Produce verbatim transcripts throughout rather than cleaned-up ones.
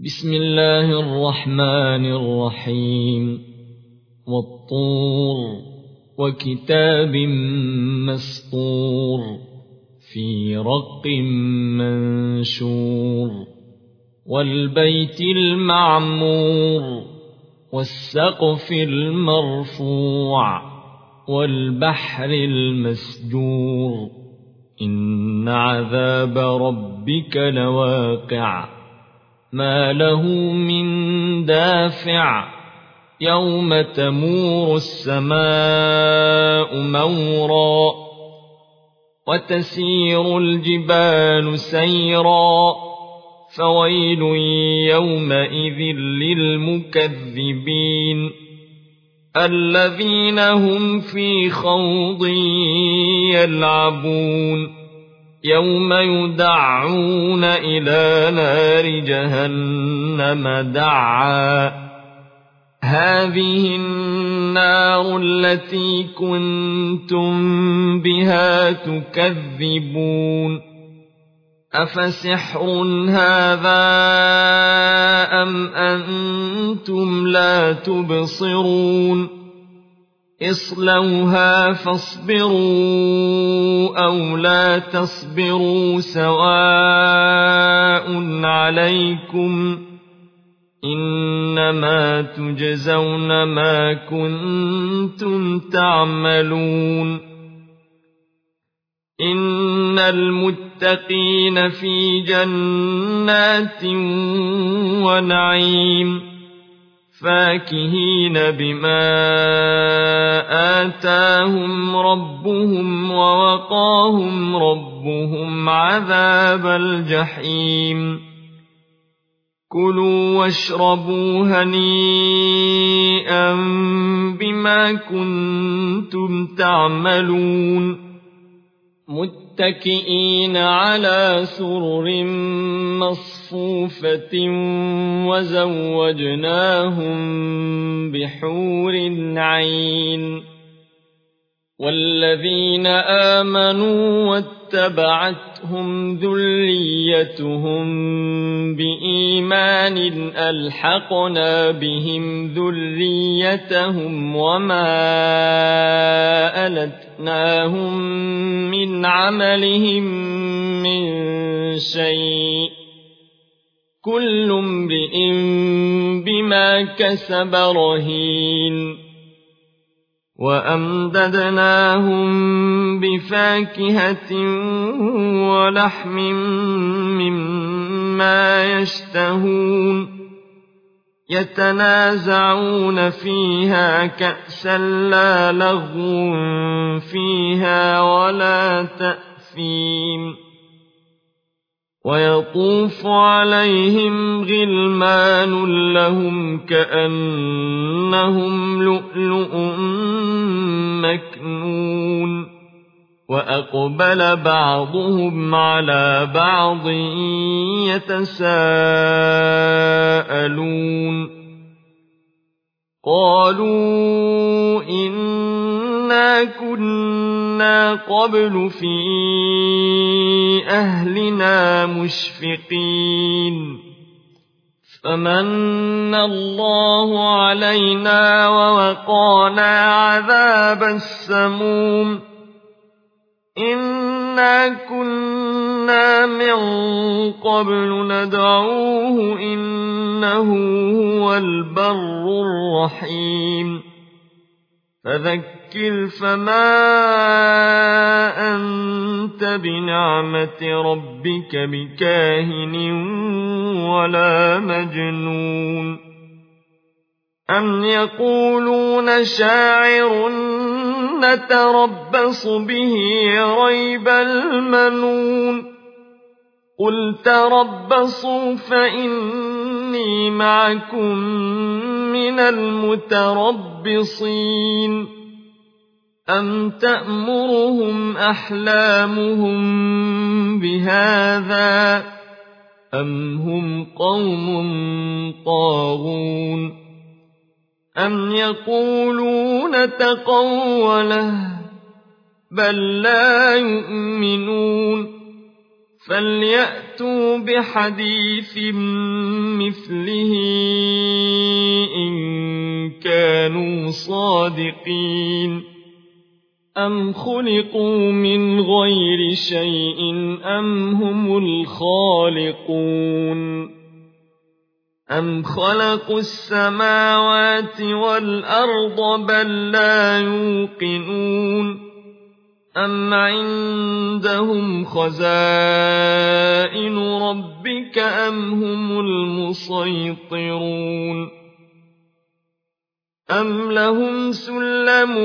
بسم الله الرحمن الرحيم والطور وكتاب مسطور في رق منشور والبيت المعمور والسقف المرفوع والبحر المسجور إن عذاب ربك لواقع ما له من دافع يوم تمور السماء مورا وتسير الجبال سيرا فويل يومئذ للمكذبين الذين هم في خوض يلعبون يوم يدعون إلى نار جهنم دعا هذه النار التي كنتم بها تكذبون أفسحر هذا أم أنتم لا تبصرون اصلوها فاصبروا أو لا تصبروا سواء عليكم إنما تجزون ما كنتم تعملون إن المتقين في جنات ونعيم فاكهين بما آتاهم ربهم ووقاهم ربهم عذاب الجحيم كلوا واشربوا هنيئا بما كنتم تعملون متكئين على سرر مصفوفة وزوجناهم بحور عين والذين آمنوا واتبعتهم ذريتهم بإيمان ألحقنا بهم ذريتهم وما ألتناهم من عملهم من شيء كل امرئ بما كسب رهين وأمددناهم بفاكهة ولحم مما يشتهون يتنازعون فيها كأسا لا لغو فيها ولا تأثيم ويطوف عليهم غلمان لهم كأنهم لؤلؤ مكنون وأقبل بعضهم على بعض يتساءلون قالوا إنا كنا قبل في أهلنا مشفقين فمن الله علينا ووقانا عذاب السموم إنا كنا من قبل ندعوه إنه هو البر الرحيم فذكر فما أنت بنعمة ربك بكاهن ولا مجنون أم يقولون شاعر نتربص به ريب المنون قل تربصوا فإني معكم من المتربصين أم تأمرهم أحلامهم بهذا أم هم قوم طاغون أم يقولون تقوله بل لا يؤمنون فليأتوا بحديث مثله إن كانوا صادقين أم خلقوا من غير شيء أم هم الخالقون أم خلقوا السماوات والأرض بل لا يوقنون أم عندهم خزائن ربك أم هم المسيطرون أم لهم سلم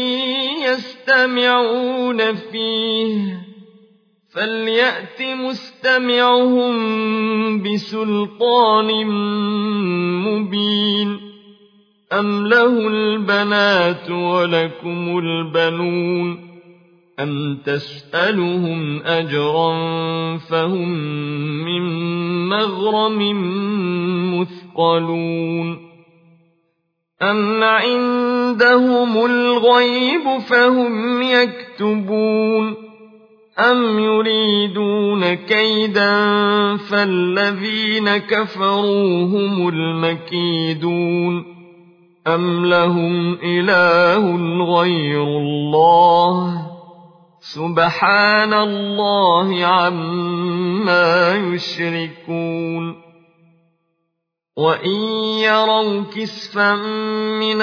يستمعون فيه فليأت مستمعهم بسلطان مبين أم له البنات ولكم البنون أم تسألهم أجرا فهم من مغرم مثقلون أم عندهم الغيب فهم يكتبون أم يريدون كيدا فالذين كفروا هم المكيدون أم لهم إله غير الله سبحان الله عما يشركون وإن يروا كسفا من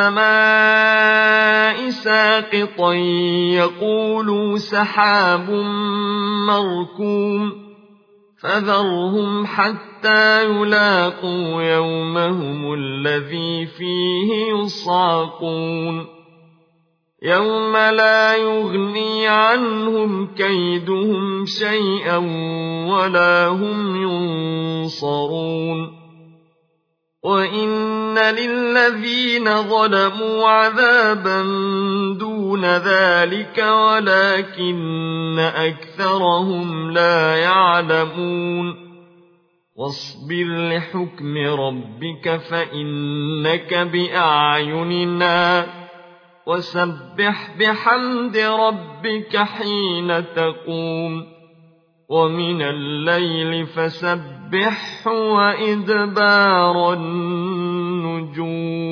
السماء ساقطا يقولوا سحاب مركوم فذرهم حتى يلاقوا يومهم الذي فيه يصعقون يوم لا يغني عنهم كيدهم شيئا ولا هم ينصرون وإن للذين ظلموا عذابا دون ذلك ولكن أكثرهم لا يعلمون واصبر لحكم ربك فإنك بأعيننا وسبح بحمد ربك حين تقوم ومن الليل فسبحه وإدبار النجوم